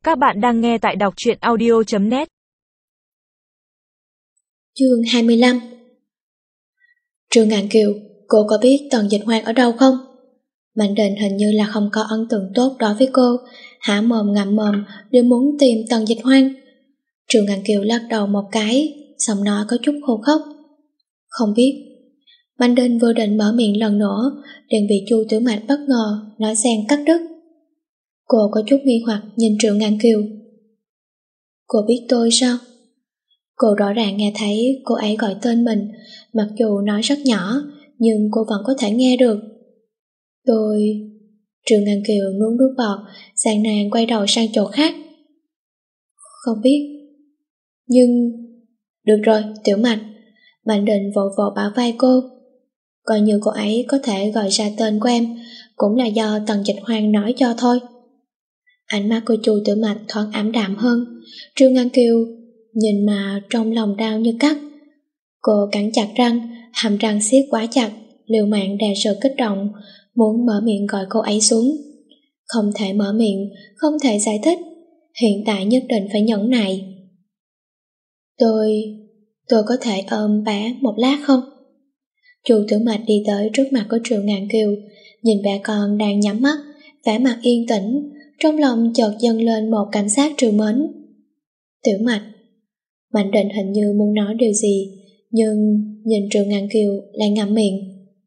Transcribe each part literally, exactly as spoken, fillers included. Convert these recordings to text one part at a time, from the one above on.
Các bạn đang nghe tại đọc truyện audio chấm net. Chương hai mươi lăm. Trương Ngạn Kiều, cô có biết Tần Dịch Hoang ở đâu không? Mạnh Định hình như là không có ấn tượng tốt đối với cô, há mồm ngậm mồm đều muốn tìm Tần Dịch Hoang. Trương Ngạn Kiều lắc đầu một cái, giọng nói có chút khô khốc. Không biết. Mạnh Định vừa định mở miệng lần nữa, liền bị Chu Tiểu Mạch bất ngờ nói xen cắt đứt. Cô có chút nghi hoặc nhìn Trương Ngạn Kiều. Cô biết tôi sao? Cô rõ ràng nghe thấy cô ấy gọi tên mình, mặc dù nói rất nhỏ, nhưng cô vẫn có thể nghe được. Tôi... Trương Ngạn Kiều nuốt nước bọt, gian nan quay đầu sang chỗ khác. Không biết. Nhưng... Được rồi, Tiểu Mạch. Mạnh Định vội vội bảo vai cô. Coi như cô ấy có thể gọi ra tên của em, cũng là do Tần Dịch Hoang nói cho thôi. Ánh mắt của Chu Tiểu Mạch thoáng ảm đạm hơn. Trương Ngạn Kiều nhìn mà trong lòng đau như cắt. Cô cắn chặt răng, hàm răng siết quá chặt, liều mạng đè sự kích động, muốn mở miệng gọi cô ấy xuống. Không thể mở miệng, không thể giải thích, hiện tại nhất định phải nhẫn nại. Tôi... tôi có thể ôm bé một lát không? Chu Tiểu Mạch đi tới trước mặt của Trương Ngạn Kiều, nhìn bé con đang nhắm mắt, vẻ mặt yên tĩnh, trong lòng chợt dâng lên một cảm giác trìu mến. Tiểu Mạch. Mạnh Định hình như muốn nói điều gì, nhưng nhìn Trương Ngạn Kiều lại ngậm miệng.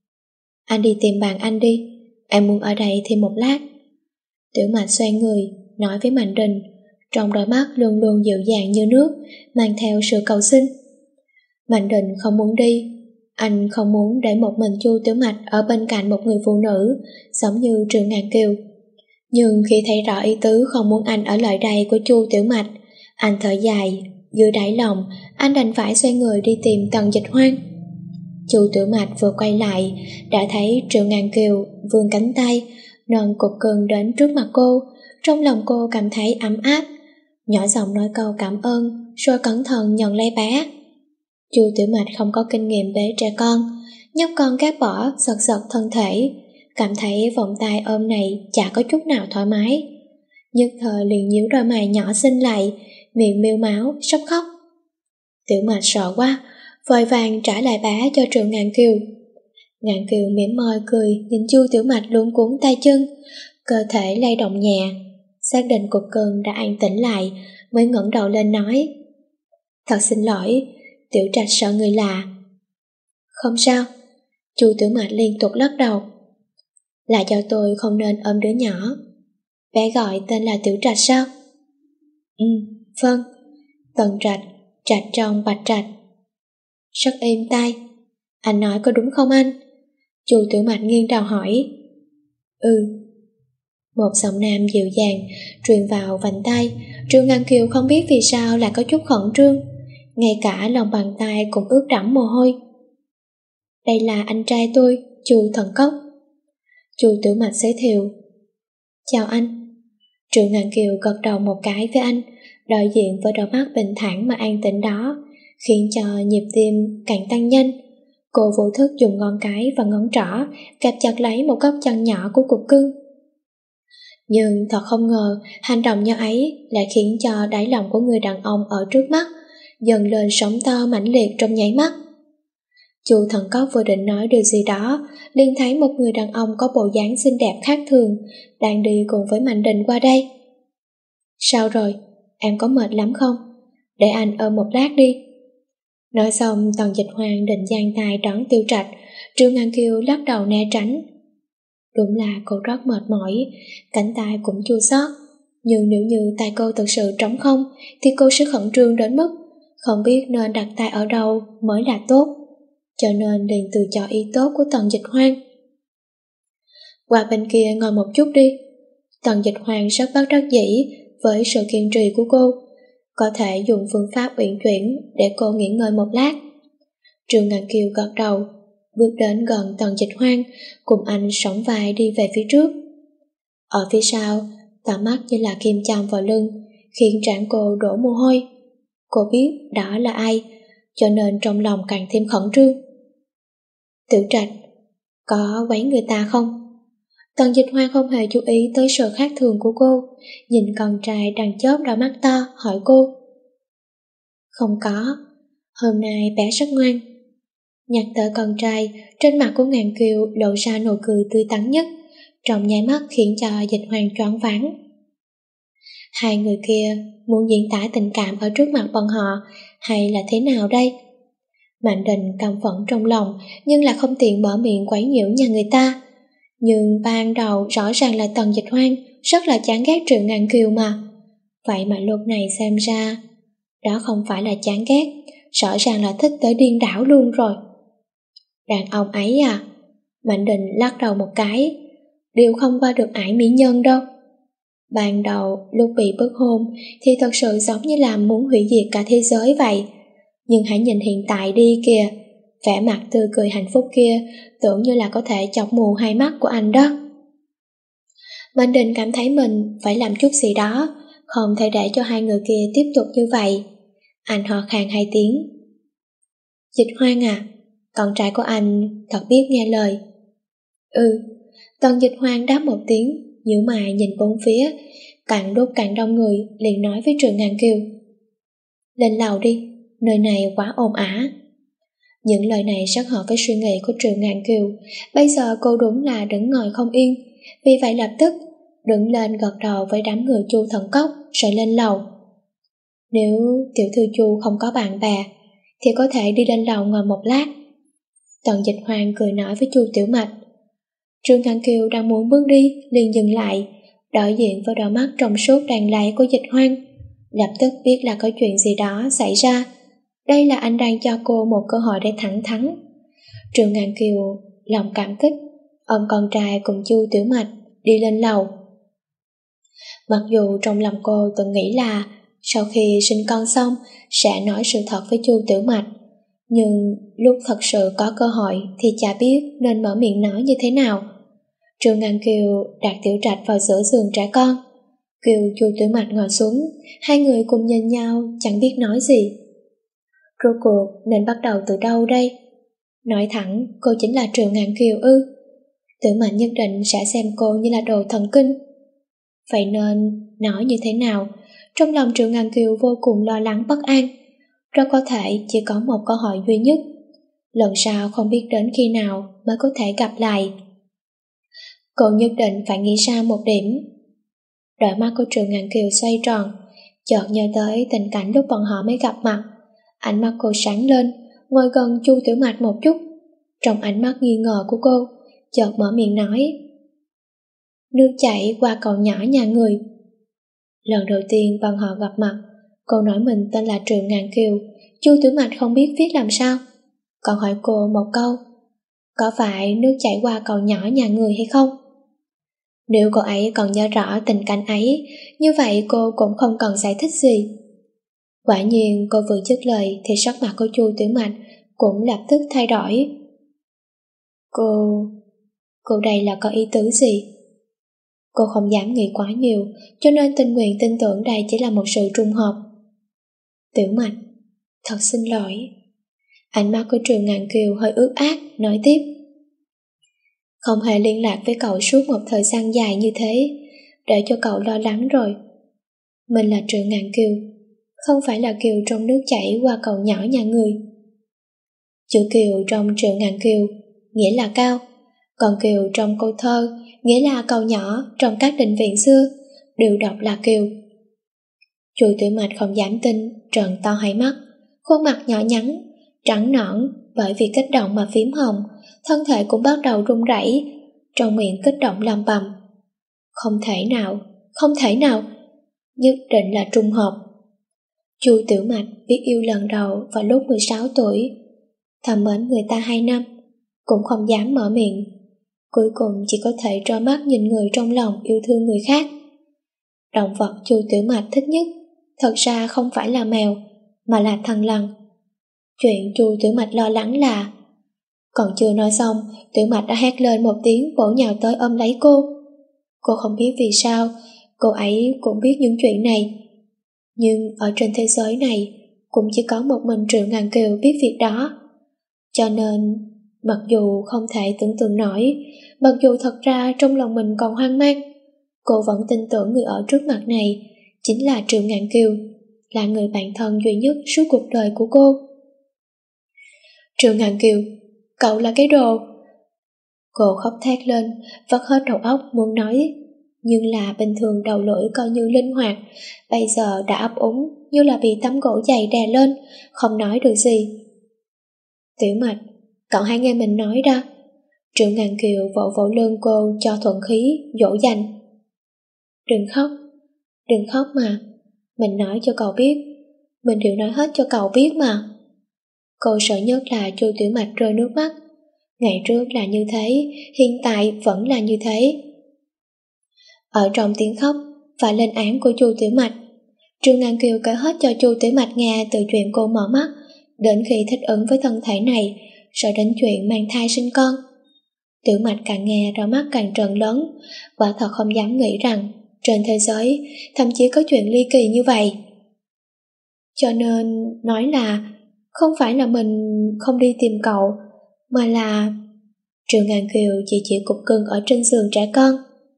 Anh đi tìm bạn anh đi, em muốn ở đây thêm một lát. Tiểu Mạch xoay người, nói với Mạnh Định, trong đôi mắt luôn luôn dịu dàng như nước, mang theo sự cầu xin. Mạnh Định không muốn đi, anh không muốn để một mình Chu Tiểu Mạch ở bên cạnh một người phụ nữ giống như Trương Ngạn Kiều. Nhưng khi thấy rõ ý tứ không muốn anh ở lại đây của Chu Tiểu Mạch, anh thở dài, dưới đáy lòng anh đành phải xoay người đi tìm Tần Dịch Hoang. Chu Tiểu Mạch vừa quay lại đã thấy Trương Ngạn Kiều vươn cánh tay nâng cục cưng đến trước mặt cô. Trong lòng cô cảm thấy ấm áp, nhỏ giọng nói câu cảm ơn rồi cẩn thận nhận lấy bé. Chu Tiểu Mạch không có kinh nghiệm bế trẻ con, nhóc con gác bỏ giật giật thân thể, cảm thấy vòng tay ôm này chả có chút nào thoải mái. Nhất thời liền nhíu đôi mày nhỏ xinh lại, miệng mêu máu sắp khóc. Tiểu Mạch sợ quá, vội vàng trả lại bé cho Trương Ngạn Kiều. Ngạn Kiều mỉm môi cười nhìn Chu Tiểu Mạch luống cuống tay chân, cơ thể lay động nhẹ, xác định cục cưng đã an tĩnh lại mới ngẩng đầu lên nói: Thật xin lỗi, Tiểu Trạch sợ người lạ. Không sao. Chu Tiểu Mạch liên tục lắc đầu. Là do tôi không nên ôm đứa nhỏ. Bé gọi tên là Tiểu Trạch sao? Ừ, vâng. Tần Trạch, Trạch trong Bạch Trạch. Rất êm tai. Anh nói có đúng không anh? Chu Tiểu Mạch nghiêng đầu hỏi. Ừ. Một giọng nam dịu dàng truyền vào vành tay. Trương Ngạn Kiều không biết vì sao lại có chút khẩn trương, ngay cả lòng bàn tay cũng ướt đẫm mồ hôi. Đây là anh trai tôi, Chu Thần Cốc. Chu Tiểu Mạch giới thiệu. Chào anh. Trương Ngạn Kiều gật đầu một cái với anh, đối diện với đôi mắt bình thản mà an tĩnh đó, khiến cho nhịp tim càng tăng nhanh. Cô vô thức dùng ngón cái và ngón trỏ kẹp chặt lấy một góc chân nhỏ của cục cưng. Nhưng thật không ngờ, hành động nhỏ ấy lại khiến cho đáy lòng của người đàn ông ở trước mắt dần lên sóng to mãnh liệt trong nháy mắt. Chu Thần Cốc vừa định nói điều gì đó, liền thấy một người đàn ông có bộ dáng xinh đẹp khác thường đang đi cùng với Mạnh Định qua đây. Sao rồi, em có mệt lắm không? Để anh ôm một lát đi. Nói xong, Tần Dịch Hoang định giang tay đón Tiểu Trạch. Trương Ngạn Kiều lắc đầu né tránh. Đúng là cô rất mệt mỏi, cánh tay cũng chua xót, nhưng nếu như tay cô thực sự trống không thì cô sẽ khẩn trương đến mức không biết nên đặt tay ở đâu mới là tốt, cho nên liền từ chối ý tốt của Tần Dịch Hoang. Qua bên kia ngồi một chút đi. Tần Dịch Hoang rất bất đắc dĩ với sự kiên trì của cô, có thể dùng phương pháp uyển chuyển để cô nghỉ ngơi một lát. Trương Ngạn Kiều gật đầu, bước đến gần Tần Dịch Hoang, cùng anh sóng vai đi về phía trước. Ở phía sau, tầm mắt như là kim châm vào lưng, khiến trán cô đổ mồ hôi. Cô biết đó là ai, cho nên trong lòng càng thêm khẩn trương. Tiểu Trạch, có quấy người ta không? Tần Dịch Hoan không hề chú ý tới sự khác thường của cô, nhìn con trai đang chớp đôi mắt to, hỏi cô. Không có, hôm nay bé rất ngoan. Nhắc tới con trai, trên mặt của Ngàn Kiều lộ ra nụ cười tươi tắn nhất, trong nháy mắt khiến cho Dịch Hoan choáng váng. Hai người kia muốn diễn tả tình cảm ở trước mặt bọn họ hay là thế nào đây? Mạnh Đình căm phẫn trong lòng nhưng là không tiện mở miệng quấy nhiễu nhà người ta. Nhưng ban đầu rõ ràng là Tần Dịch Hoan rất là chán ghét Triệu Ngàn Kiều mà. Vậy mà lúc này xem ra, đó không phải là chán ghét, rõ ràng là thích tới điên đảo luôn rồi. Đàn ông ấy à? Mạnh Đình lắc đầu một cái, đều không qua được ải mỹ nhân đâu. Ban đầu lúc bị bức hôn thì thật sự giống như là muốn hủy diệt cả thế giới vậy. Nhưng hãy nhìn hiện tại đi kìa, vẻ mặt tươi cười hạnh phúc kia tưởng như là có thể chọc mù hai mắt của anh đó. Mạnh Đình cảm thấy mình phải làm chút gì đó, không thể để cho hai người kia tiếp tục như vậy. Anh ho khan hai tiếng. Dịch Hoan à, con trai của anh thật biết nghe lời. Ừ, Tần Dịch Hoan đáp một tiếng, nhíu mày nhìn bốn phía, càng lúc càng đông người, liền nói với Trường Ngàn Kiều. Lên lầu đi, nơi này quá ồn ào. Những lời này rất hợp với suy nghĩ của Trường Ngàn Kiều, bây giờ cô đúng là đứng ngồi không yên, vì vậy lập tức đứng lên gật đầu với đám người Chu Thần Cốc rồi lên lầu. Nếu tiểu thư Chu không có bạn bè thì có thể đi lên lầu ngồi một lát. Tần Dịch Hoan cười nói với Chu Tiểu Mạch. Trương Ngàn Kiều đang muốn bước đi liền dừng lại, đối diện với đôi mắt trong suốt đàn lấy của Dịch Hoan, lập tức biết là có chuyện gì đó xảy ra. Đây là anh đang cho cô một cơ hội để thẳng thắn. Trương Ngàn Kiều lòng cảm kích, ôm con trai cùng Chu Tiểu Mạch đi lên lầu. Mặc dù trong lòng cô từng nghĩ là sau khi sinh con xong sẽ nói sự thật với Chu Tiểu Mạch, nhưng lúc thật sự có cơ hội thì chả biết nên mở miệng nói như thế nào. Trương Ngàn Kiều đặt Tiểu Trạch vào giữa giường trẻ con, kêu Chu Tiểu Mạch ngồi xuống, hai người cùng nhìn nhau chẳng biết nói gì. Rốt cuộc nên bắt đầu từ đâu đây? Nói thẳng cô chính là Trương Ngàn Kiều ư? Tiểu Mạch nhất định sẽ xem cô như là đồ thần kinh. Vậy nên nói như thế nào? Trong lòng Trương Ngàn Kiều vô cùng lo lắng bất an. Rất có thể chỉ có một cơ hội duy nhất, lần sau không biết đến khi nào mới có thể gặp lại. Cô nhất định phải nghĩ ra một điểm. Đôi mắt của Trương Ngàn Kiều xoay tròn, chợt nhớ tới tình cảnh lúc bọn họ mới gặp mặt. Ánh mắt cô sáng lên, ngồi gần Chu Tiểu Mạch một chút. Trong ánh mắt nghi ngờ của cô, chợt mở miệng nói. Nước chảy qua cầu nhỏ nhà người. Lần đầu tiên bọn họ gặp mặt, cô nói mình tên là Trương Ngàn Kiều. Chu Tiểu Mạch không biết viết làm sao, còn hỏi cô một câu, có phải nước chảy qua cầu nhỏ nhà người hay không? Nếu cô ấy còn nhớ rõ tình cảnh ấy, như vậy cô cũng không cần giải thích gì. Quả nhiên cô vừa dứt lời thì sắc mặt của Chu Tiểu Mạch cũng lập tức thay đổi. Cô... cô đây là có ý tứ gì? Cô không dám nghĩ quá nhiều, cho nên tình nguyện tin tưởng đây chỉ là một sự trùng hợp. Tiểu Mạch, thật xin lỗi. Ánh mắt của Trường Ngàn Kiều hơi ướt át, nói tiếp. Không hề liên lạc với cậu suốt một thời gian dài như thế, để cho cậu lo lắng rồi. Mình là Trường Ngàn Kiều, không phải là Kiều trong nước chảy qua cầu nhỏ nhà người. Chữ Kiều trong Trường Ngàn Kiều nghĩa là cao, còn Kiều trong câu thơ nghĩa là cầu nhỏ trong các đình viện xưa, đều đọc là Kiều. Chu Tiểu Mạch không dám tin, trợn to hai mắt, khuôn mặt nhỏ nhắn, trắng nõn bởi vì kích động mà phím hồng, thân thể cũng bắt đầu run rẩy, trong miệng kích động lầm bầm. Không thể nào, không thể nào, nhất định là trùng hợp. Chu Tiểu Mạch biết yêu lần đầu vào lúc mười sáu tuổi, thầm mến người ta hai năm, cũng không dám mở miệng, cuối cùng chỉ có thể trơ mắt nhìn người trong lòng yêu thương người khác. Động vật Chu Tiểu Mạch thích nhất thật ra không phải là mèo, mà là thằn lằn. Chuyện Chu Tiểu Mạch lo lắng là... Còn chưa nói xong, Tiểu Mạch đã hét lên một tiếng, bổ nhào tới ôm lấy cô. Cô không biết vì sao, cô ấy cũng biết những chuyện này. Nhưng ở trên thế giới này, cũng chỉ có một mình Triệu Ngàn Kiều biết việc đó. Cho nên, Mặc dù không thể tưởng tượng nổi, mặc dù thật ra trong lòng mình còn hoang mang, cô vẫn tin tưởng người ở trước mặt này chính là Triệu Ngạn Kiều, là người bạn thân duy nhất suốt cuộc đời của cô. Triệu Ngạn Kiều, cậu là cái đồ. Cô khóc thét lên, vắt hết đầu óc muốn nói, nhưng là bình thường đầu lưỡi coi như linh hoạt, bây giờ đã ấp úng như là bị tấm gỗ dày đè lên, không nói được gì. Tiểu Mạch, cậu hãy nghe mình nói đó. Triệu Ngạn Kiều vỗ vỗ lưng cô cho thuận khí, dỗ dành. Đừng khóc, đừng khóc mà, mình nói cho cậu biết, mình đều nói hết cho cậu biết mà. Cô sợ nhất là Chu Tiểu Mạch rơi nước mắt. Ngày trước là như thế, hiện tại vẫn là như thế. Ở trong tiếng khóc và lên án của Chu Tiểu Mạch, Triệu Ngạn Kiều kể hết cho Chu Tiểu Mạch nghe từ chuyện cô mở mắt, đến khi thích ứng với thân thể này, rồi đến chuyện mang thai sinh con. Tiểu Mạch càng nghe đôi mắt càng trợn lớn, quả thật không dám nghĩ rằng trên thế giới thậm chí có chuyện ly kỳ như vậy. Cho nên nói là không phải là mình không đi tìm cậu, mà là... Triệu Ngạn Kiều chỉ chỉ cục cưng ở trên giường trẻ con.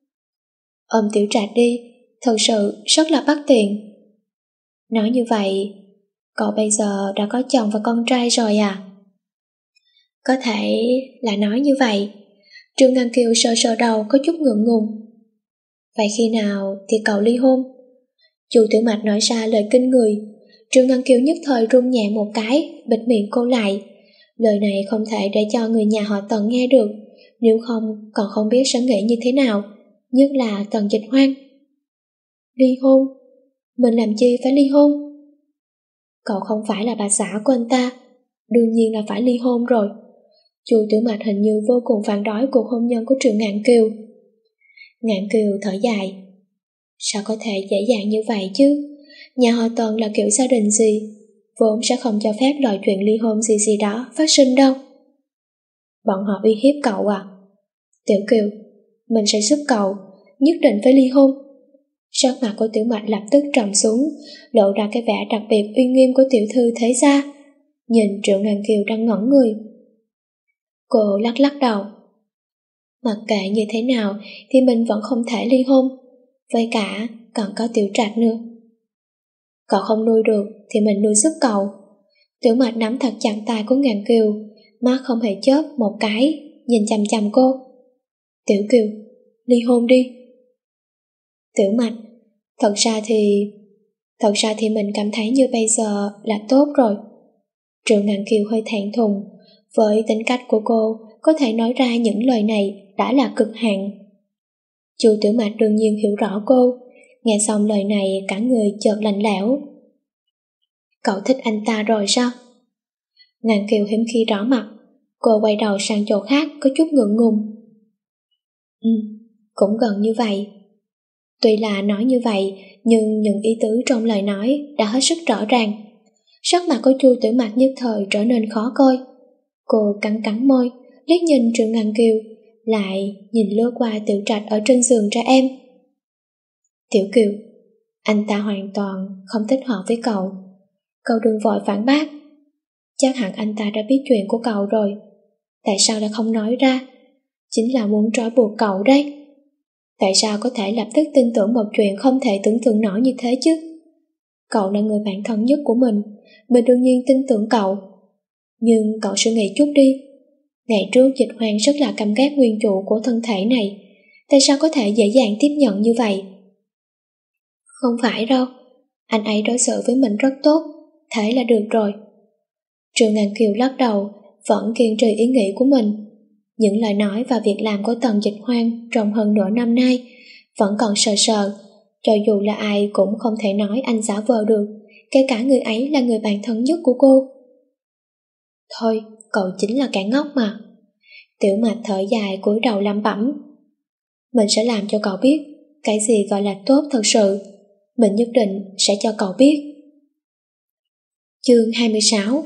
Ôm Tiểu Trạch đi, thật sự rất là bất tiện. Nói như vậy, cậu bây giờ đã có chồng và con trai rồi à? Có thể là nói như vậy. Triệu Ngạn Kiều sờ sờ đầu có chút ngượng ngùng. Vậy khi nào thì cậu ly hôn? Chu Tiểu Mạch nói ra lời kinh người. Triệu Ngạn Kiều nhất thời run nhẹ một cái, bịt miệng cô lại. Lời này không thể để cho người nhà họ Tần nghe được, nếu không còn không biết sẽ nghĩ như thế nào, nhất là Tần Dịch Hoan. Ly hôn? Mình làm chi phải ly hôn? Cậu không phải là bà xã của anh ta, đương nhiên là phải ly hôn rồi. Chu Tiểu Mạch hình như vô cùng phản đối cuộc hôn nhân của Triệu Ngạn Kiều. Ngạn Kiều thở dài. Sao có thể dễ dàng như vậy chứ? Nhà họ Tần là kiểu gia đình gì, vốn sẽ không cho phép loại chuyện ly hôn gì gì đó phát sinh đâu. Bọn họ uy hiếp cậu à? Tiểu Kiều, mình sẽ giúp cậu, nhất định phải ly hôn. Sắc mặt của Tiểu Mạch lập tức trầm xuống, lộ ra cái vẻ đặc biệt uy nghiêm của tiểu thư thế gia. Nhìn Triệu Ngạn Kiều đang ngẩn người. Cô lắc lắc đầu. Mặc kệ như thế nào thì mình vẫn không thể ly hôn, với cả còn có Tiểu Trạch nữa. Cậu không nuôi được thì mình nuôi giúp cậu. Tiểu Mạch nắm thật chặt tay của Ngạn Kiều, mắt không hề chớp một cái, nhìn chằm chằm cô. Tiểu Kiều, ly hôn đi. Tiểu Mạch, thật ra thì... Thật ra thì mình cảm thấy như bây giờ là tốt rồi. Triệu Ngạn Kiều hơi thẹn thùng, với tính cách của cô, có thể nói ra những lời này đã là cực hạn. Chu Tiểu Mạch đương nhiên hiểu rõ cô, nghe xong lời này cả người chợt lạnh lẽo. Cậu thích anh ta rồi sao? Ngạn Kiều hiếm khi đỏ mặt, cô quay đầu sang chỗ khác có chút ngượng ngùng. Ừ, cũng gần như vậy. Tuy là nói như vậy, nhưng những ý tứ trong lời nói đã hết sức rõ ràng. Sắc mặt của Chu Tiểu Mạch nhất thời trở nên khó coi. Cô cắn cắn môi, liếc nhìn Triệu Ngạn Kiều, lại nhìn lướt qua Tiểu Trạch ở trên giường trẻ em. Tiểu Kiều, anh ta hoàn toàn không thích hợp với cậu. Cậu đừng vội phản bác. Chắc hẳn anh ta đã biết chuyện của cậu rồi. Tại sao lại không nói ra? Chính là muốn trói buộc cậu đấy. Tại sao có thể lập tức tin tưởng một chuyện không thể tưởng tượng nổi như thế chứ? Cậu là người bạn thân nhất của mình, mình đương nhiên tin tưởng cậu. Nhưng cậu suy nghĩ chút đi. Ngày trước Dịch Hoang rất là căm ghét nguyên chủ của thân thể này. Tại sao có thể dễ dàng tiếp nhận như vậy? Không phải đâu, anh ấy đối xử với mình rất tốt, thế là được rồi. Triệu Ngạn Kiều lắc đầu, vẫn kiên trì ý nghĩ của mình. Những lời nói và việc làm của Tần Dịch Hoang trong hơn nửa năm nay vẫn còn sờ sờ, cho dù là ai cũng không thể nói anh giả vờ được, kể cả người ấy là người bạn thân nhất của cô. Thôi, cậu chính là kẻ ngốc mà. Tiểu Mạch thở dài cúi đầu lẩm bẩm. Mình sẽ làm cho cậu biết cái gì gọi là tốt thật sự. Mình nhất định sẽ cho cậu biết. Chương hai mươi sáu.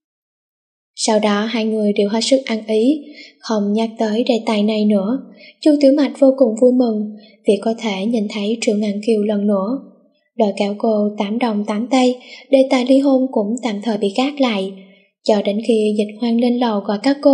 Sau đó hai người đều hết sức ăn ý, không nhắc tới đề tài này nữa. Chu Tiểu Mạch vô cùng vui mừng vì có thể nhìn thấy Triệu Ngạn Kiều lần nữa. Đòi kéo cô tám đồng tám tay, đề tài ly hôn cũng tạm thời bị gác lại, cho đến khi Dịch Hoang lên lầu gọi các cô.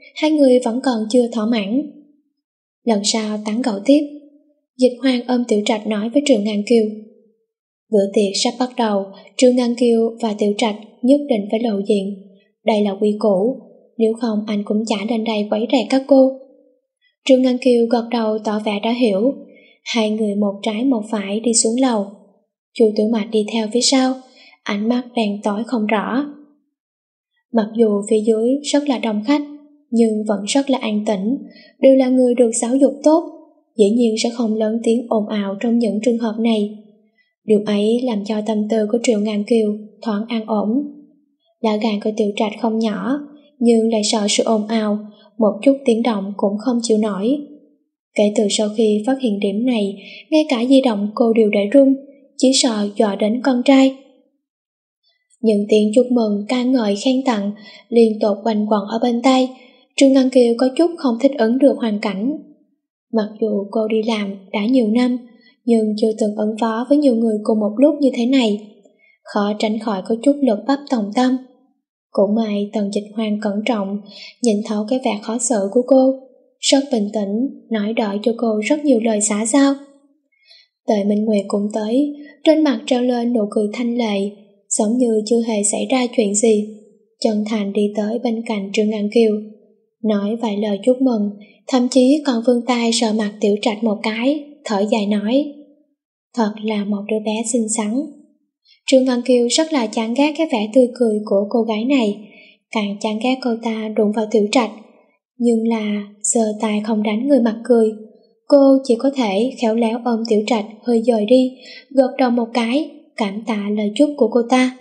hai người vẫn còn chưa thỏa mãn. Lần sau tán gẫu tiếp. Dịch Hoang ôm Tiểu Trạch nói với Triệu Ngàn Kiều. Bữa tiệc sắp bắt đầu, Triệu Ngàn Kiều và Tiểu Trạch nhất định phải lộ diện. Đây là quy củ, nếu không anh cũng chả lên đây quấy rầy các cô. Triệu Ngàn Kiều gật đầu tỏ vẻ đã hiểu. Hai người một trái một phải đi xuống lầu. Chu Tiểu Mạch đi theo phía sau, ánh mắt đèn tối không rõ. Mặc dù phía dưới rất là đông khách, nhưng vẫn rất là an tĩnh, đều là người được giáo dục tốt, dĩ nhiên sẽ không lớn tiếng ồn ào trong những trường hợp này. Điều ấy làm cho tâm tư của Triệu Ngàn Kiều thoáng an ổn. Lá gan của Tiểu Trạch không nhỏ, nhưng lại sợ sự ồn ào, một chút tiếng động cũng không chịu nổi. Kể từ sau khi phát hiện điểm này, ngay cả di động cô đều để rung, chỉ sợ dọa đến con trai. Những tiếng chúc mừng, ca ngợi, khen tặng liên tục quanh quẩn ở bên tai. Triệu Ngân Kiều có chút không thích ứng được hoàn cảnh. Mặc dù cô đi làm đã nhiều năm, nhưng chưa từng ứng phó với nhiều người cùng một lúc như thế này, khó tránh khỏi có chút lực bắp tòng tâm. Cũng may Tần Dịch Hoang cẩn trọng, nhìn thấu cái vẻ khó xử của cô, rất bình tĩnh, nói đợi cho cô rất nhiều lời xã giao. Tề Minh Nguyệt cũng tới, trên mặt treo lên nụ cười thanh lệ, giống như chưa hề xảy ra chuyện gì. Chân thành đi tới bên cạnh Triệu Ngàn Kiều, nói vài lời chúc mừng, thậm chí còn vươn tay sờ mặt Tiểu Trạch một cái, thở dài nói: thật là một đứa bé xinh xắn. Triệu Ngân Kiều rất là chán ghét cái vẻ tươi cười của cô gái này, càng chán ghét cô ta đụng vào Tiểu Trạch, nhưng là giơ tay không đánh người mặt cười. Cô chỉ có thể khéo léo ôm Tiểu Trạch hơi dời đi, gật đầu một cái, cảm tạ lời chúc của cô ta.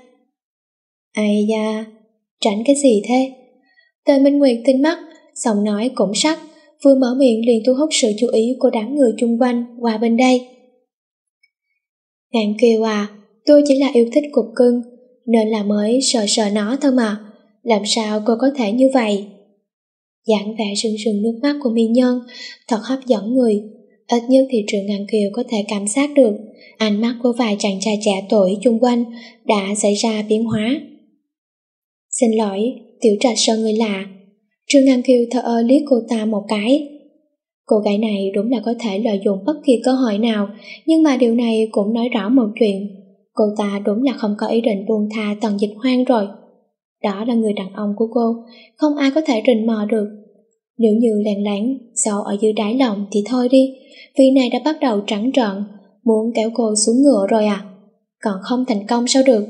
Ai da, tránh cái gì thế? Tề Minh Nguyệt tinh mắt, giọng nói cũng sắc, vừa mở miệng liền thu hút sự chú ý của đám người chung quanh qua bên đây. Ngạn Kiều à, tôi chỉ là yêu thích cục cưng, nên là mới sờ sờ nó thôi mà, làm sao cô có thể như vậy? Dáng vẻ sưng sưng nước mắt của mỹ nhân thật hấp dẫn người, ít nhất thì Triệu Ngạn Kiều có thể cảm giác được ánh mắt của vài chàng trai trẻ tuổi chung quanh đã xảy ra biến hóa. Xin lỗi, Tiểu Trạch sợ người lạ. Triệu Ngạn Kiều thờ ơ liếc cô ta một cái. Cô gái này đúng là có thể lợi dụng bất kỳ cơ hội nào, nhưng mà điều này cũng nói rõ một chuyện, cô ta đúng là không có ý định buông tha Tần Dịch Hoang rồi. Đó là người đàn ông của cô, không ai có thể rình mò được. Nếu như lén lén sâu ở dưới đáy lòng thì thôi đi, vì này đã bắt đầu trắng trợn, muốn kéo cô xuống ngựa rồi à, còn không thành công sao được.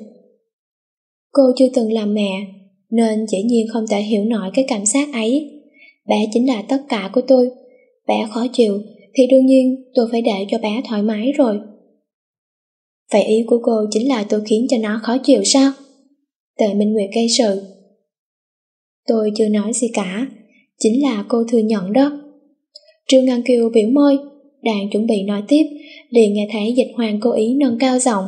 Cô chưa từng làm mẹ, nên dĩ nhiên không thể hiểu nổi cái cảm giác ấy. Bé chính là tất cả của tôi, bé khó chịu thì đương nhiên tôi phải để cho bé thoải mái rồi. Vậy ý của cô chính là tôi khiến cho nó khó chịu sao? Tề Minh Nguyệt gây sự. Tôi chưa nói gì cả, chính là cô thừa nhận đó. Triệu Ngân Kiều biểu môi, đang chuẩn bị nói tiếp, liền nghe thấy Dịch Hoàng cố ý nâng cao giọng.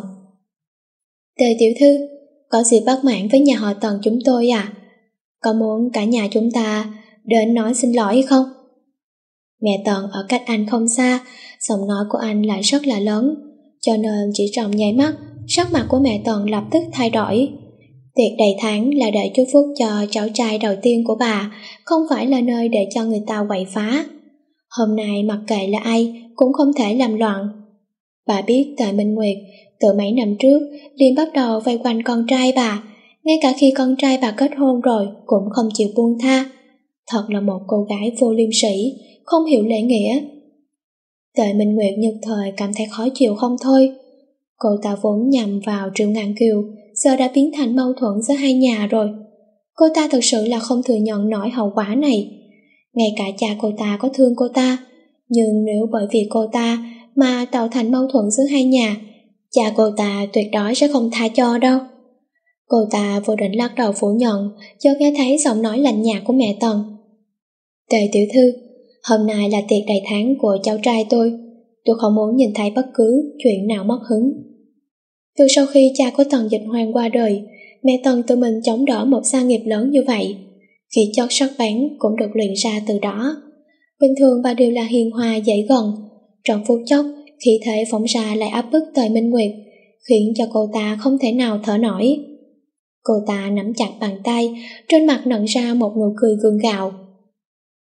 Tề tiểu thư, có gì bất mãn với nhà họ Tần chúng tôi à? Có muốn cả nhà chúng ta đến nói xin lỗi hay không? Mẹ Tần ở cách anh không xa, giọng nói của anh lại rất là lớn, cho nên chỉ trong nháy mắt, sắc mặt của mẹ Tần lập tức thay đổi. Tiệc đầy tháng là để chúc phúc cho cháu trai đầu tiên của bà, không phải là nơi để cho người ta quậy phá. Hôm nay mặc kệ là ai cũng không thể làm loạn. Bà biết Tề Minh Nguyệt từ mấy năm trước liền bắt đầu vây quanh con trai bà, ngay cả khi con trai bà kết hôn rồi cũng không chịu buông tha. Thật là một cô gái vô liêm sỉ, không hiểu lễ nghĩa. Tề Minh Nguyệt nhất thời cảm thấy khó chịu không thôi. Cô ta vốn nhằm vào Triệu Ngạn Kiều, giờ đã biến thành mâu thuẫn giữa hai nhà rồi. Cô ta thực sự là không thừa nhận nổi hậu quả này. Ngay cả cha cô ta có thương cô ta, nhưng nếu bởi vì cô ta mà tạo thành mâu thuẫn giữa hai nhà, cha cô ta tuyệt đối sẽ không tha cho đâu. Cô ta vô định lắc đầu phủ nhận, chợt nghe thấy giọng nói lạnh nhạt của mẹ Tần. Tề tiểu thư, hôm nay là tiệc đầy tháng của cháu trai tôi, tôi không muốn nhìn thấy bất cứ chuyện nào mất hứng. Từ sau khi cha của Tần Dịch Hoang qua đời, mẹ Tần tự mình chống đỡ một gia nghiệp lớn như vậy. Khí chất sắc bén cũng được luyện ra từ đó. Bình thường bà đều là hiền hòa dễ gần, trong phút chốc khí thế phóng ra lại áp bức Tề Minh Nguyệt, khiến cho cô ta không thể nào thở nổi. Cô ta nắm chặt bàn tay, trên mặt nặn ra một nụ cười gượng gạo.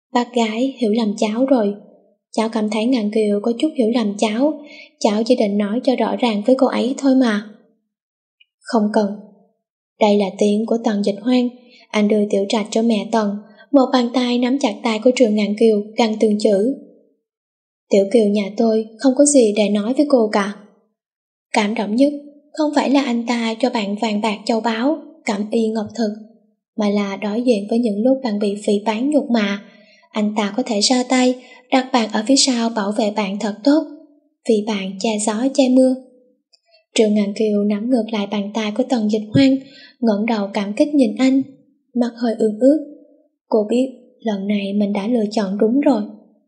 Bác gái hiểu lầm cháu rồi. Cháu cảm thấy Ngạn Kiều có chút hiểu lầm cháu. Cháu chỉ định nói cho rõ ràng với cô ấy thôi mà. Không cần. Đây là tiếng của Tần Dịch Hoan. Anh đưa Tiểu Trạch cho mẹ Tần. Một bàn tay nắm chặt tay của Trường Ngạn Kiều, gằn từng chữ. Tiểu Kiều nhà tôi không có gì để nói với cô cả. Cảm động nhất không phải là anh ta cho bạn vàng bạc châu báu, cẩm y ngọc thực, mà là đối diện với những lúc bạn bị phỉ báng nhục mạ, anh ta có thể ra tay, đặt bạn ở phía sau bảo vệ bạn thật tốt, vì bạn che gió che mưa. Trường Ngạn Kiều nắm ngược lại bàn tay của Tần Dịch Hoan, ngẩng đầu cảm kích nhìn anh, mặt hơi ương ướt. Cô biết lần này mình đã lựa chọn đúng rồi.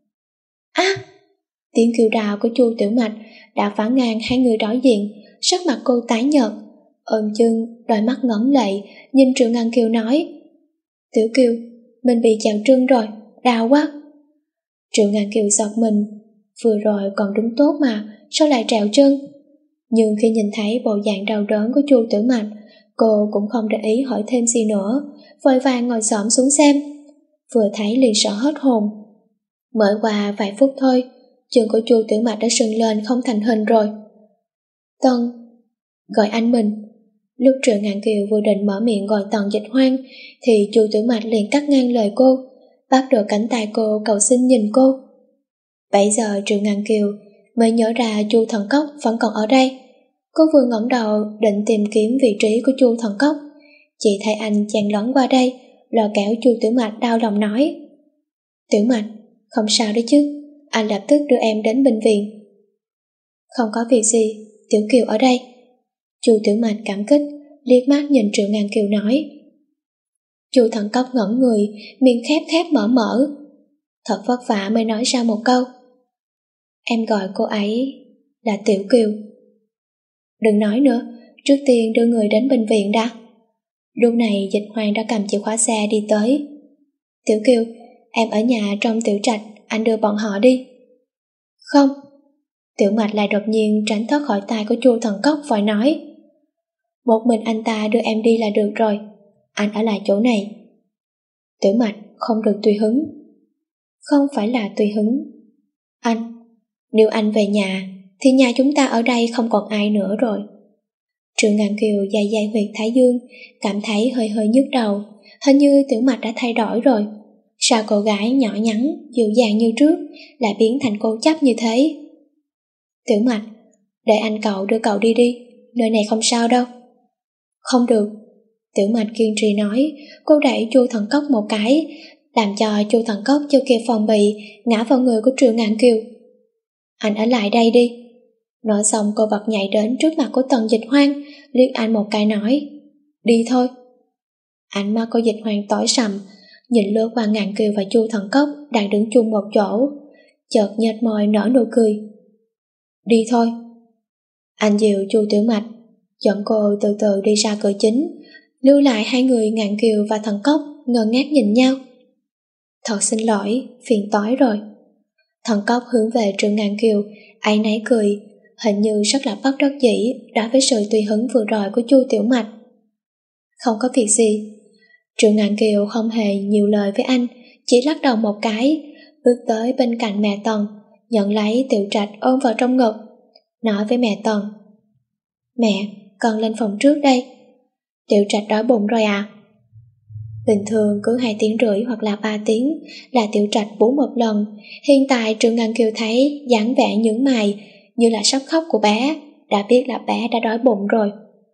Á! À, tiếng kêu đào của Chu Tiểu Mạch đã phá ngang hai người đối diện, sắc mặt cô tái nhợt, ôm chân, đôi mắt ngấn lệ, nhìn Trường Ngạn Kiều nói: Tiểu Kiều, mình bị chèo chân rồi, đau quá. Trường Ngạn Kiều giật mình, vừa rồi còn đứng tốt mà, sao lại trèo chân? Nhưng khi nhìn thấy bộ dạng đau đớn của Chu Tiểu Mạch, cô cũng không để ý hỏi thêm gì nữa, vội vàng ngồi xổm xuống xem. Vừa thấy liền sợ hết hồn. Mới qua vài phút thôi, chân của Chu Tiểu Mạch đã sưng lên không thành hình rồi. Tần, gọi anh mình. Lúc Trường Ngạn Kiều vừa định mở miệng gọi Tần Dịch Hoan, thì Chu Tiểu Mạch liền cắt ngang lời cô, bắt được cánh tay cô cầu xin nhìn cô. Bây giờ Trường Ngạn Kiều mới nhớ ra Chu Thần Cốc vẫn còn ở đây. Cô vừa ngẩng đầu định tìm kiếm vị trí của Chu Thần Cốc, chỉ thấy anh chen lấn qua đây, lôi kéo Chu Tiểu Mạch đau lòng nói: Tiểu Mạch, không sao đấy chứ, anh lập tức đưa em đến bệnh viện. Không có việc gì, Tiểu Kiều ở đây. Chu Tiểu Mạch cảm kích, liếc mắt nhìn Triệu Ngạn Kiều nói. Chu Thần Cốc ngẩn người, miệng khép khép mở mở, thật vất vả mới nói ra một câu: Em gọi cô ấy là Tiểu Kiều. Đừng nói nữa, trước tiên đưa người đến bệnh viện đã. Lúc này Dịch Hoan đã cầm chìa khóa xe đi tới. Tiểu Kiều, em ở nhà trong Tiểu Trạch, anh đưa bọn họ đi. Không. Tiểu Mạch lại đột nhiên tránh thoát khỏi tay của Chu Thần Cốc, vội nói: Một mình anh ta đưa em đi là được rồi, anh ở lại chỗ này. Tiểu Mạch không được tùy hứng. Không phải là tùy hứng. Anh, nếu anh về nhà thì nhà chúng ta ở đây không còn ai nữa rồi. Trường Ngạn Kiều dài dài huyệt thái dương, cảm thấy hơi hơi nhức đầu. Hình như Tiểu Mạch đã thay đổi rồi. Sao cô gái nhỏ nhắn, dịu dàng như trước lại biến thành cố chấp như thế? Tiểu Mạch, để anh cậu đưa cậu đi đi, nơi này không sao đâu. Không được. Tiểu Mạch kiên trì nói. Cô đẩy Chu Thần Cốc một cái, làm cho Chu Thần Cốc chưa kịp phòng bị ngã vào người của Trường Ngạn Kiều. Anh ở lại đây đi. Nói xong cô bật nhảy đến trước mặt của Tần Dịch Hoan, liếc anh một cái nói: Đi thôi. Ánh mắt của Dịch Hoan tối sầm, nhìn lướt qua Ngạn Kiều và Chu Thần Cốc đang đứng chung một chỗ, chợt nhếch môi nở nụ cười. Đi thôi. Anh dìu Chu Tiểu Mạch, dẫn cô từ từ đi ra cửa chính, lưu lại hai người Ngạn Kiều và Thần Cốc ngơ ngác nhìn nhau. Thật xin lỗi, phiền toái rồi. Thần Cốc hướng về Trường Ngạn Kiều, áy náy cười, hình như rất là bất đắc dĩ đối với sự tùy hứng vừa rồi của Chu Tiểu Mạch. Không có việc gì. Trường Ngạn Kiều không hề nhiều lời với anh, chỉ lắc đầu một cái, bước tới bên cạnh mẹ Tần, nhận lấy Tiểu Trạch ôm vào trong ngực, nói với mẹ Tần: Mẹ, con lên phòng trước đây. Tiểu Trạch đói bụng rồi à? Bình thường cứ hai tiếng rưỡi hoặc là ba tiếng là Tiểu Trạch bú một lần. Hiện tại Trường Ngạn Kiều thấy dáng vẻ nhướng mày như là sắp khóc của bé, đã biết là bé đã đói bụng rồi.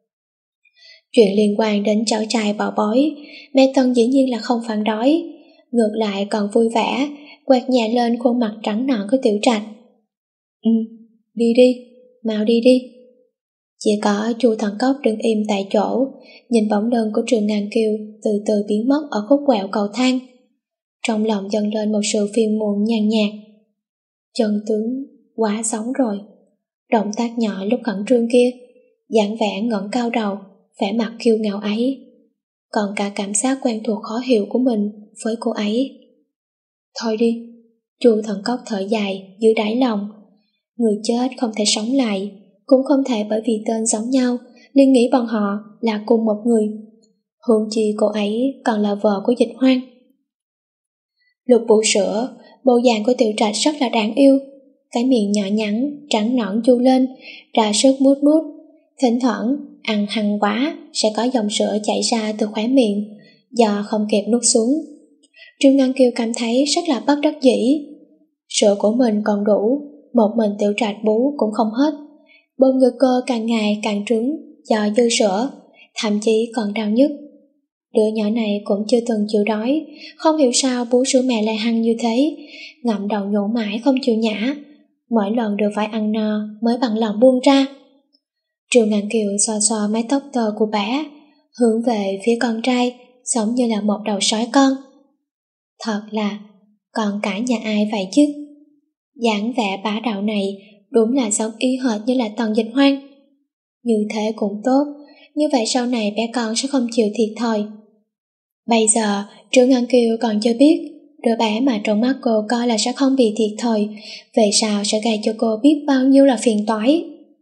Chuyện liên quan đến cháu trai bảo bối, mẹ Tân dĩ nhiên là không phản đối, ngược lại còn vui vẻ, quạt nhẹ lên khuôn mặt trắng nõn của Tiểu Trạch. Ừ, đi đi, mau đi đi. Chỉ có Chu Thần Cốc đứng im tại chỗ, nhìn bóng lưng của Trường Ngạn Kiều từ từ biến mất ở khúc quẹo cầu thang. Trong lòng dâng lên một sự phiền muộn nhàn nhạt. Chân tướng quá sống rồi. Động tác nhỏ lúc khẩn trương kia, dáng vẻ ngẩng cao đầu, vẻ mặt kiêu ngạo ấy, còn cả cảm giác quen thuộc khó hiểu của mình với cô ấy. Thôi đi. Chu Thần Cốc thở dài dưới đáy lòng. Người chết không thể sống lại, cũng không thể bởi vì tên giống nhau liền nghĩ bọn họ là cùng một người. Huống chi cô ấy còn là vợ của Dịch Hoan. Lục bù sữa, bộ dạng của Tiểu Trạch rất là đáng yêu. Cái miệng nhỏ nhắn, trắng nõn chu lên, ra sức mút mút. Thỉnh thoảng, ăn hăng quá, sẽ có dòng sữa chảy ra từ khóe miệng, do không kịp nuốt xuống. Trương Ngân Kiều cảm thấy rất là bất đắc dĩ. Sữa của mình còn đủ, một mình Tiểu Trạch bú cũng không hết. Bụng ngực cô càng ngày càng trướng do dư sữa, thậm chí còn đau nhức. Đứa nhỏ này cũng chưa từng chịu đói, không hiểu sao bú sữa mẹ lại hăng như thế, ngậm đầu nhổ mãi không chịu nhả. Mỗi lần đều phải ăn no mới bằng lòng buông ra. Trương Ngạn Kiều xoa xoa mái tóc tơ của bé, hướng về phía con trai, giống như là một đầu sói con. Thật là, còn cả nhà ai vậy chứ? Dáng vẻ bá đạo này đúng là giống y hệt như là Tần Dịch Hoang. Như thế cũng tốt, như vậy sau này bé con sẽ không chịu thiệt thòi. Bây giờ, Trương Ngân Kiều còn chưa biết, đứa bé mà trong mắt cô coi là sẽ không bị thiệt thòi, về sau sẽ gây cho cô biết bao nhiêu là phiền toái.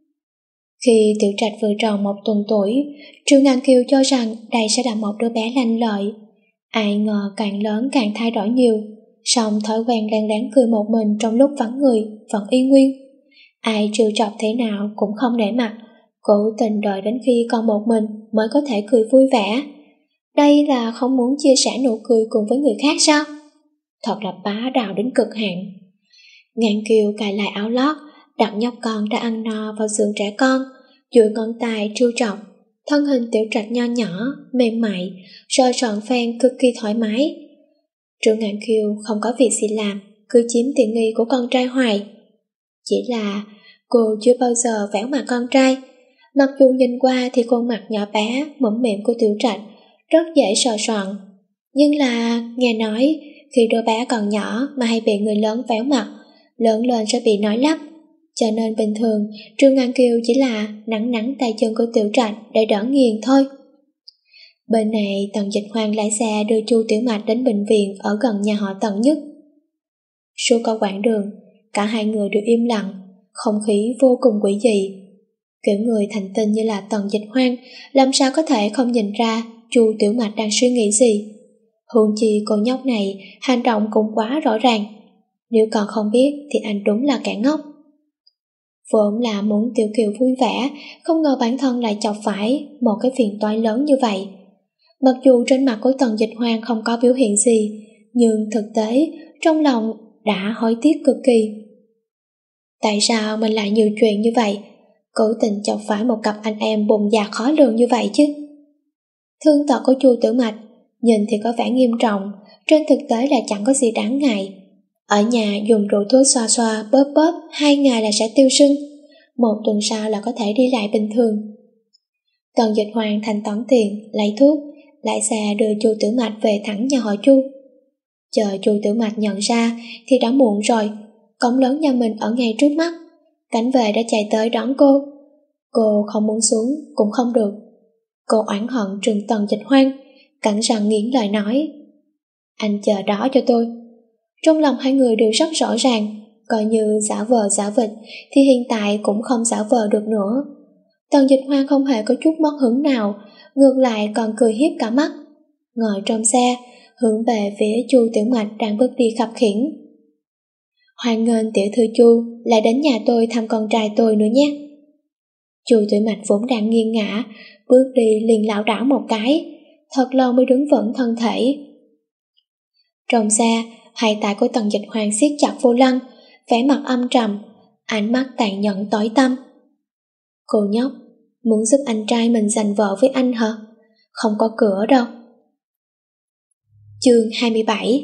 Khi Tiểu Trạch vừa tròn một tuần tuổi, Trương Ngân Kiều cho rằng đây sẽ là một đứa bé lanh lợi. Ai ngờ càng lớn càng thay đổi nhiều, song thói quen len lén cười một mình trong lúc vắng người vẫn y nguyên. Ai trêu chọc thế nào cũng không nể mặt, cố tình đợi đến khi còn một mình mới có thể cười vui vẻ. Đây là không muốn chia sẻ nụ cười cùng với người khác sao? Thật là bá đạo đến cực hạn. Ngạn Kiều cài lại áo lót, đặt nhóc con đã ăn no vào giường trẻ con, duỗi ngón tay trêu chọc. Thân hình Tiểu Trạch nho nhỏ, mềm mại, sờ soạn phen cực kỳ thoải mái. Trương Ngạn Kiều không có việc gì làm, cứ chiếm tiện nghi của con trai hoài. Chỉ là cô chưa bao giờ véo mặt con trai. Mặc dù nhìn qua thì khuôn mặt nhỏ bé, mõm mềm của Tiểu Trạch rất dễ sờ soạn, nhưng là nghe nói khi đứa bé còn nhỏ mà hay bị người lớn véo mặt, lớn lên sẽ bị nói lắp. Cho nên bình thường Trương Ngạn Kiều chỉ là nắn nắn tay chân của Tiểu Trạch để đỡ nghiền thôi. Bên này Tần Dịch Hoang lái xe đưa Chu Tiểu Mạch đến bệnh viện ở gần nhà họ Tần nhất. Suốt cả quãng đường, cả hai người đều im lặng, không khí vô cùng quỷ dị. Kiểu người thành tinh như là Tần Dịch Hoang làm sao có thể không nhìn ra Chu Tiểu Mạch đang suy nghĩ gì. Huống chi cô nhóc này hành động cũng quá rõ ràng, nếu còn không biết thì anh đúng là kẻ ngốc. Vốn là muốn Tiểu Kiều vui vẻ, không ngờ bản thân lại chọc phải một cái phiền toái lớn như vậy. Mặc dù trên mặt của Tần Dịch Hoang không có biểu hiện gì, nhưng thực tế trong lòng đã hối tiếc cực kỳ. Tại sao mình lại nhiều chuyện như vậy, cố tình chọc phải một cặp anh em bụng dạ khó lường như vậy chứ? Thương tật của Chu Tiểu Mạch nhìn thì có vẻ nghiêm trọng, trên thực tế là chẳng có gì đáng ngại. Ở nhà dùng rượu thuốc xoa xoa bóp bóp hai ngày là sẽ tiêu sưng, một tuần sau là có thể đi lại bình thường. Tần Dịch Hoang thanh toán tiền, lấy thuốc, lại xe đưa Chu Tiểu Mạch về thẳng nhà họ Chu. Chờ Chu Tiểu Mạch nhận ra thì đã muộn rồi, cổng lớn nhà mình ở ngay trước mắt. Cảnh vệ đã chạy tới đón cô. Cô không muốn xuống cũng không được. Cô oán hận trừng Tần Dịch Hoang, cắn răng nghiến lời nói: anh chờ đó cho tôi. Trong lòng hai người đều rất rõ ràng, coi như giả vờ giả vịt thì hiện tại cũng không giả vờ được nữa. Tần Dịch Hoang không hề có chút mất hứng nào, ngược lại còn cười hiếp cả mắt. Ngồi trong xe, hướng về phía Chu Tiểu Mạch đang bước đi khập khiễng. Hoan nghênh tiểu thư Chu lại đến nhà tôi thăm con trai tôi nữa nhé. Chu Tiểu Mạch vốn đang nghiêng ngã, bước đi liền lảo đảo một cái, thật lâu mới đứng vững thân thể. Trong xe, hai tay của Tần Dịch Hoang siết chặt vô lăng, vẻ mặt âm trầm, ánh mắt tàn nhẫn tối tăm. Cô nhóc, muốn giúp anh trai mình giành vợ với anh hả? Không có cửa đâu. Chương hai mươi bảy.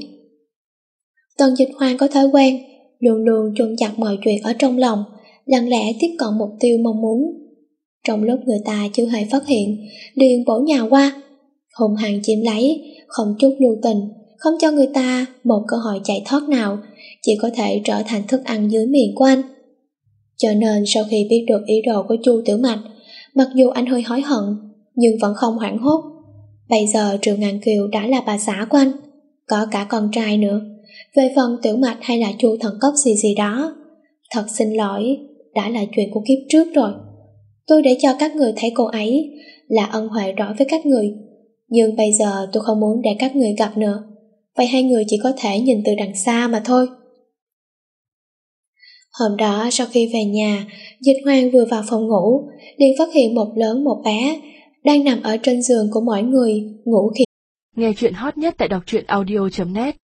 Tần Dịch Hoang có thói quen luôn luôn chôn chặt mọi chuyện ở trong lòng, lặng lẽ tiếp cận mục tiêu mong muốn. Trong lúc người ta chưa hề phát hiện, liền bổ nhào qua, hùng hăng chiếm lấy, không chút lưu tình, không cho người ta một cơ hội chạy thoát nào, chỉ có thể trở thành thức ăn dưới miệng của anh. Cho nên sau khi biết được ý đồ của Chu Tiểu Mạch, mặc dù anh hơi hối hận, nhưng vẫn không hoảng hốt. Bây giờ Trương Ngạn Kiều đã là bà xã của anh, có cả con trai nữa. Về phần Tiểu Mạch hay là Chu thần cốc gì gì đó, thật xin lỗi, đã là chuyện của kiếp trước rồi. Tôi để cho các người thấy cô ấy là ân huệ đối với các người, nhưng bây giờ tôi không muốn để các người gặp nữa. vậy hai người chỉ có thể nhìn từ đằng xa mà thôi. Hôm đó sau khi về nhà, Dịch Hoang vừa vào phòng ngủ, liền phát hiện một lớn một bé đang nằm ở trên giường của mọi người, ngủ khi. Nghe chuyện hot nhất tại đọc truyện audio chấm net